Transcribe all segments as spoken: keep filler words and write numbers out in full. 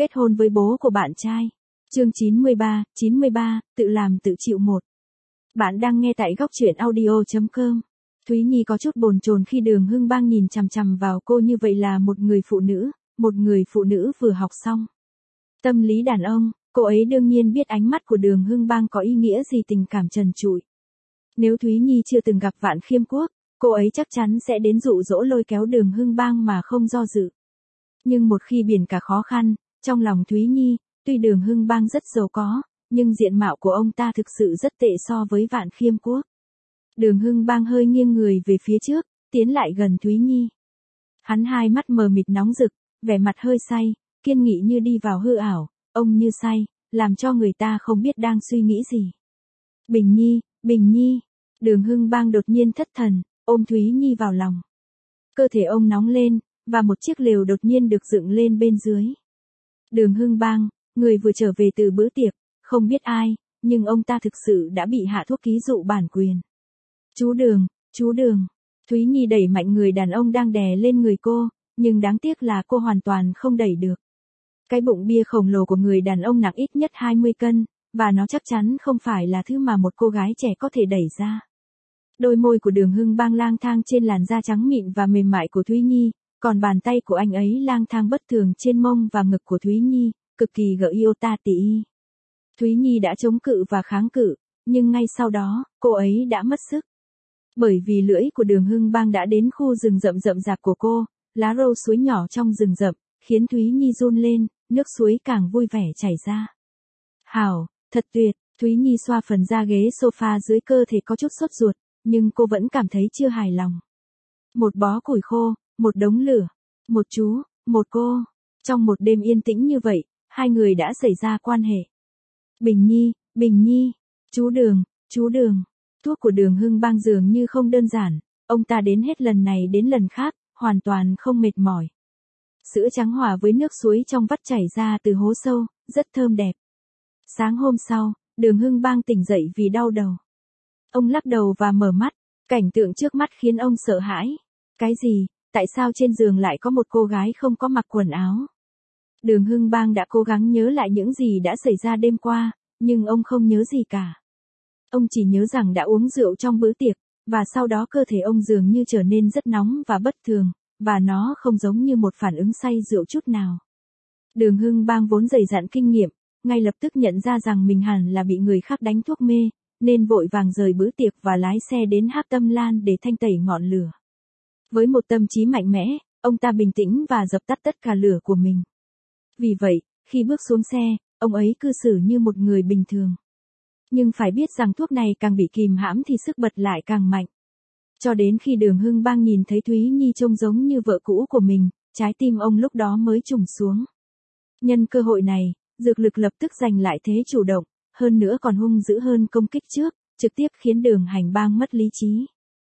Kết hôn với bố của bạn trai. Chương chín mươi ba, chín mươi ba, tự làm tự chịu một. Bạn đang nghe tại góc truyện audio chấm com. Thúy Nhi có chút bồn chồn khi Đường Hưng Bang nhìn chằm chằm vào cô như vậy là một người phụ nữ, một người phụ nữ vừa học xong tâm lý đàn ông, cô ấy đương nhiên biết ánh mắt của Đường Hưng Bang có ý nghĩa gì tình cảm trần trụi. Nếu Thúy Nhi chưa từng gặp Vạn Khiêm Quốc, cô ấy chắc chắn sẽ đến dụ dỗ lôi kéo Đường Hưng Bang mà không do dự. Nhưng một khi biển cả khó khăn, trong lòng Thúy Nhi, tuy Đường Hưng Bang rất giàu có, nhưng diện mạo của ông ta thực sự rất tệ so với Vạn Khiêm Quốc. Đường Hưng Bang hơi nghiêng người về phía trước, tiến lại gần Thúy Nhi. Hắn hai mắt mờ mịt nóng rực, vẻ mặt hơi say, kiên nghị như đi vào hư ảo, ông như say, làm cho người ta không biết đang suy nghĩ gì. Bình Nhi, Bình Nhi, Đường Hưng Bang đột nhiên thất thần, ôm Thúy Nhi vào lòng. Cơ thể ông nóng lên, và một chiếc lều đột nhiên được dựng lên bên dưới. Đường Hưng Bang, người vừa trở về từ bữa tiệc, không biết ai, nhưng ông ta thực sự đã bị hạ thuốc ký dụ bản quyền. Chú Đường, chú Đường, Thúy Nhi đẩy mạnh người đàn ông đang đè lên người cô, nhưng đáng tiếc là cô hoàn toàn không đẩy được. Cái bụng bia khổng lồ của người đàn ông nặng ít nhất hai mươi cân, và nó chắc chắn không phải là thứ mà một cô gái trẻ có thể đẩy ra. Đôi môi của Đường Hưng Bang lang thang trên làn da trắng mịn và mềm mại của Thúy Nhi, còn bàn tay của anh ấy lang thang bất thường trên mông và ngực của Thúy Nhi, cực kỳ gợi yêu ta tỉ. Thúy Nhi đã chống cự và kháng cự, nhưng ngay sau đó, cô ấy đã mất sức. Bởi vì lưỡi của Đường Hưng Bang đã đến khu rừng rậm rậm rạp của cô, lá râu suối nhỏ trong rừng rậm, khiến Thúy Nhi run lên, nước suối càng vui vẻ chảy ra. Hảo, thật tuyệt, Thúy Nhi xoa phần da ghế sofa dưới cơ thể có chút sốt ruột, nhưng cô vẫn cảm thấy chưa hài lòng. Một bó củi khô, một đống lửa, một chú, một cô. Trong một đêm yên tĩnh như vậy, hai người đã xảy ra quan hệ. Bình Nhi, Bình Nhi, chú Đường, chú Đường. Thuốc của Đường Hưng Bang dường như không đơn giản, ông ta đến hết lần này đến lần khác, hoàn toàn không mệt mỏi. Sữa trắng hòa với nước suối trong vắt chảy ra từ hố sâu, rất thơm đẹp. Sáng hôm sau, Đường Hưng Bang tỉnh dậy vì đau đầu. Ông lắc đầu và mở mắt, cảnh tượng trước mắt khiến ông sợ hãi. Cái gì, tại sao trên giường lại có một cô gái không có mặc quần áo? Đường Hưng Bang đã cố gắng nhớ lại những gì đã xảy ra đêm qua, nhưng ông không nhớ gì cả. Ông chỉ nhớ rằng đã uống rượu trong bữa tiệc, và sau đó cơ thể ông dường như trở nên rất nóng và bất thường, và nó không giống như một phản ứng say rượu chút nào. Đường Hưng Bang vốn dày dặn kinh nghiệm, ngay lập tức nhận ra rằng mình hẳn là bị người khác đánh thuốc mê, nên vội vàng rời bữa tiệc và lái xe đến Hắc Tâm Lan để thanh tẩy ngọn lửa. Với một tâm trí mạnh mẽ, ông ta bình tĩnh và dập tắt tất cả lửa của mình. Vì vậy, khi bước xuống xe, ông ấy cư xử như một người bình thường. Nhưng phải biết rằng thuốc này càng bị kìm hãm thì sức bật lại càng mạnh. Cho đến khi Đường Hưng Bang nhìn thấy Thúy Nhi trông giống như vợ cũ của mình, trái tim ông lúc đó mới trùng xuống. Nhân cơ hội này, dược lực lập tức giành lại thế chủ động, hơn nữa còn hung dữ hơn công kích trước, trực tiếp khiến Đường Hành Bang mất lý trí.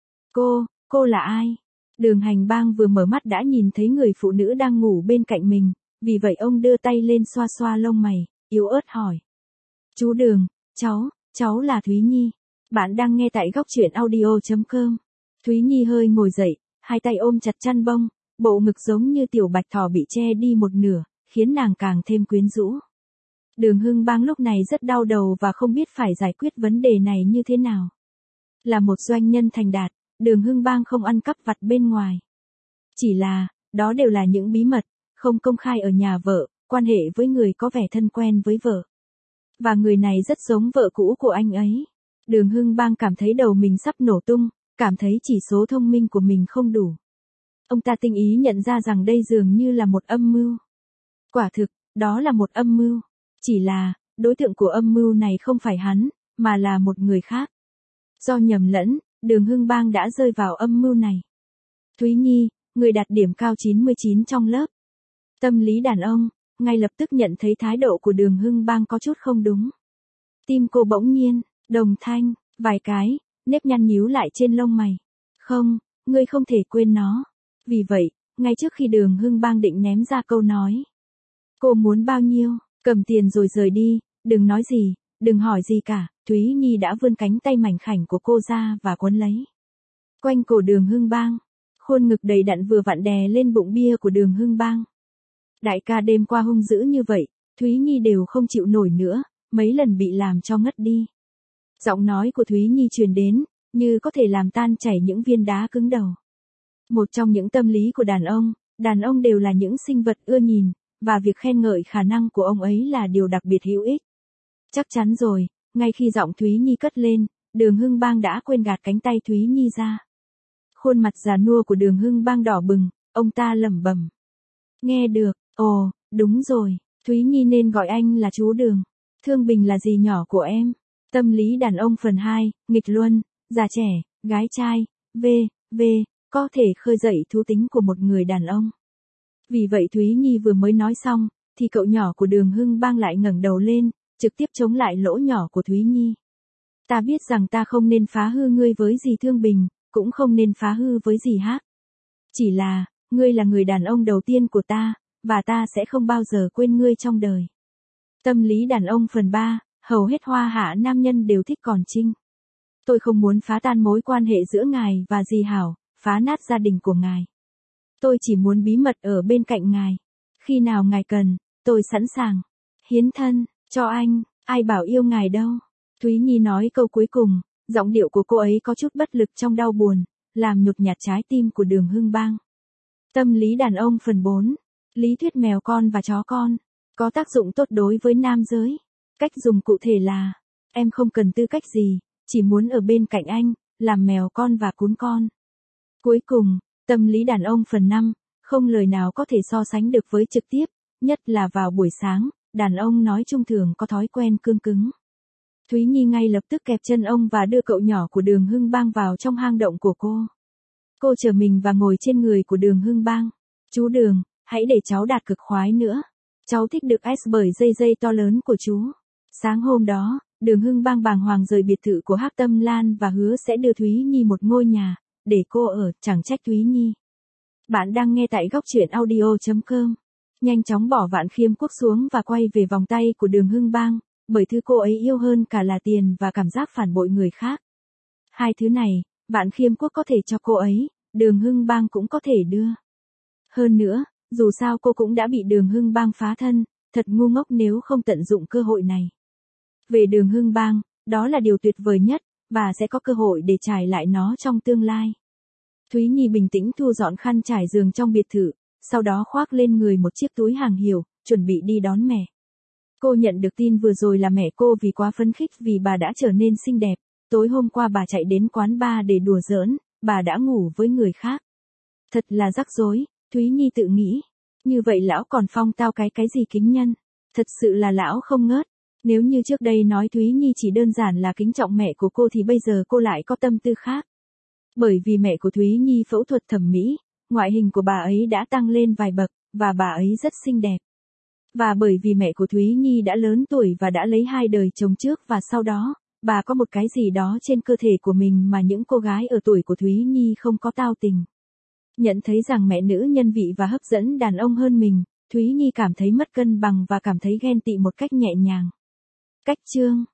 Cô, cô là ai? Đường Hành Bang vừa mở mắt đã nhìn thấy người phụ nữ đang ngủ bên cạnh mình, vì vậy ông đưa tay lên xoa xoa lông mày, yếu ớt hỏi. Chú Đường, cháu, cháu là Thúy Nhi. Bạn đang nghe tại góc truyện audio chấm com. Thúy Nhi hơi ngồi dậy, hai tay ôm chặt chăn bông, bộ ngực giống như tiểu bạch thỏ bị che đi một nửa, khiến nàng càng thêm quyến rũ. Đường Hưng Bang lúc này rất đau đầu và không biết phải giải quyết vấn đề này như thế nào. Là một doanh nhân thành đạt, Đường Hưng Bang không ăn cắp vặt bên ngoài. Chỉ là, đó đều là những bí mật, không công khai ở nhà vợ, quan hệ với người có vẻ thân quen với vợ. Và người này rất giống vợ cũ của anh ấy. Đường Hưng Bang cảm thấy đầu mình sắp nổ tung, cảm thấy chỉ số thông minh của mình không đủ. Ông ta tinh ý nhận ra rằng đây dường như là một âm mưu. Quả thực, đó là một âm mưu. Chỉ là, đối tượng của âm mưu này không phải hắn, mà là một người khác. Do nhầm lẫn, Đường Hưng Bang đã rơi vào âm mưu này. Thúy Nhi, người đạt điểm cao chín mươi chín trong lớp. Tâm lý đàn ông, ngay lập tức nhận thấy thái độ của Đường Hưng Bang có chút không đúng. Tim cô bỗng nhiên, đồng thanh, vài cái, nếp nhăn nhíu lại trên lông mày. Không, ngươi không thể quên nó. Vì vậy, ngay trước khi Đường Hưng Bang định ném ra câu nói. Cô muốn bao nhiêu, cầm tiền rồi rời đi, đừng nói gì, đừng hỏi gì cả. Thúy Nhi đã vươn cánh tay mảnh khảnh của cô ra và quấn lấy. Quanh cổ Đường Hưng Bang, khuôn ngực đầy đặn vừa vặn đè lên bụng bia của Đường Hưng Bang. Đại ca đêm qua hung dữ như vậy, Thúy Nhi đều không chịu nổi nữa, mấy lần bị làm cho ngất đi. Giọng nói của Thúy Nhi truyền đến, như có thể làm tan chảy những viên đá cứng đầu. Một trong những tâm lý của đàn ông, đàn ông đều là những sinh vật ưa nhìn, và việc khen ngợi khả năng của ông ấy là điều đặc biệt hữu ích. Chắc chắn rồi, ngay khi giọng Thúy Nhi cất lên, Đường Hưng Bang đã quên gạt cánh tay Thúy Nhi ra. Khuôn mặt già nua của Đường Hưng Bang đỏ bừng, ông ta lẩm bẩm. Nghe được, ồ, đúng rồi, Thúy Nhi nên gọi anh là chú Đường. Thương Bình là dì nhỏ của em. Tâm lý đàn ông phần hai, nghịch luân, già trẻ, gái trai, v, v, có thể khơi dậy thú tính của một người đàn ông. Vì vậy Thúy Nhi vừa mới nói xong, thì cậu nhỏ của Đường Hưng Bang lại ngẩng đầu lên, trực tiếp chống lại lỗ nhỏ của Thúy Nhi. Ta biết rằng ta không nên phá hư ngươi với dì Thương Bình, cũng không nên phá hư với dì Hát. Chỉ là, ngươi là người đàn ông đầu tiên của ta, và ta sẽ không bao giờ quên ngươi trong đời. Tâm lý đàn ông phần ba, hầu hết hoa hạ nam nhân đều thích còn trinh. Tôi không muốn phá tan mối quan hệ giữa ngài và dì Hảo, phá nát gia đình của ngài. Tôi chỉ muốn bí mật ở bên cạnh ngài. Khi nào ngài cần, tôi sẵn sàng. Hiến thân, cho anh, ai bảo yêu ngài đâu. Thúy Nhi nói câu cuối cùng, giọng điệu của cô ấy có chút bất lực trong đau buồn, làm nhột nhạt trái tim của Đường Hưng Bang. Tâm lý đàn ông phần bốn, lý thuyết mèo con và chó con, có tác dụng tốt đối với nam giới. Cách dùng cụ thể là, em không cần tư cách gì, chỉ muốn ở bên cạnh anh, làm mèo con và cún con. Cuối cùng, tâm lý đàn ông phần năm, không lời nào có thể so sánh được với trực tiếp, nhất là vào buổi sáng, đàn ông nói chung thường có thói quen cương cứng. Thúy Nhi ngay lập tức kẹp chân ông và đưa cậu nhỏ của Đường Hưng Bang vào trong hang động của cô. Cô trở mình và ngồi trên người của Đường Hưng Bang. Chú Đường, hãy để cháu đạt cực khoái nữa. Cháu thích được ép bởi dây dây to lớn của chú. Sáng hôm đó, Đường Hưng Bang bàng hoàng rời biệt thự của Hắc Tâm Lan và hứa sẽ đưa Thúy Nhi một ngôi nhà, để cô ở, chẳng trách Thúy Nhi. Bạn đang nghe tại góc truyện audio chấm com. Nhanh chóng bỏ Vạn Khiêm Quốc xuống và quay về vòng tay của Đường Hưng Bang, bởi thứ cô ấy yêu hơn cả là tiền và cảm giác phản bội người khác. Hai thứ này, Vạn Khiêm Quốc có thể cho cô ấy, Đường Hưng Bang cũng có thể đưa. Hơn nữa, dù sao cô cũng đã bị Đường Hưng Bang phá thân, thật ngu ngốc nếu không tận dụng cơ hội này. Về Đường Hưng Bang, đó là điều tuyệt vời nhất, và sẽ có cơ hội để trải lại nó trong tương lai. Thúy Nhi bình tĩnh thu dọn khăn trải giường trong biệt thự, sau đó khoác lên người một chiếc túi hàng hiệu, chuẩn bị đi đón mẹ. Cô nhận được tin vừa rồi là mẹ cô vì quá phấn khích vì bà đã trở nên xinh đẹp, tối hôm qua bà chạy đến quán bar để đùa giỡn, bà đã ngủ với người khác. Thật là rắc rối, Thúy Nhi tự nghĩ. Như vậy lão còn phong tao cái cái gì kính nhân. Thật sự là lão không ngớt. Nếu như trước đây nói Thúy Nhi chỉ đơn giản là kính trọng mẹ của cô thì bây giờ cô lại có tâm tư khác. Bởi vì mẹ của Thúy Nhi phẫu thuật thẩm mỹ, ngoại hình của bà ấy đã tăng lên vài bậc, và bà ấy rất xinh đẹp. Và bởi vì mẹ của Thúy Nhi đã lớn tuổi và đã lấy hai đời chồng trước và sau đó, bà có một cái gì đó trên cơ thể của mình mà những cô gái ở tuổi của Thúy Nhi không có tao tình. Nhận thấy rằng mẹ nữ nhân vị và hấp dẫn đàn ông hơn mình, Thúy Nhi cảm thấy mất cân bằng và cảm thấy ghen tị một cách nhẹ nhàng. Cách chương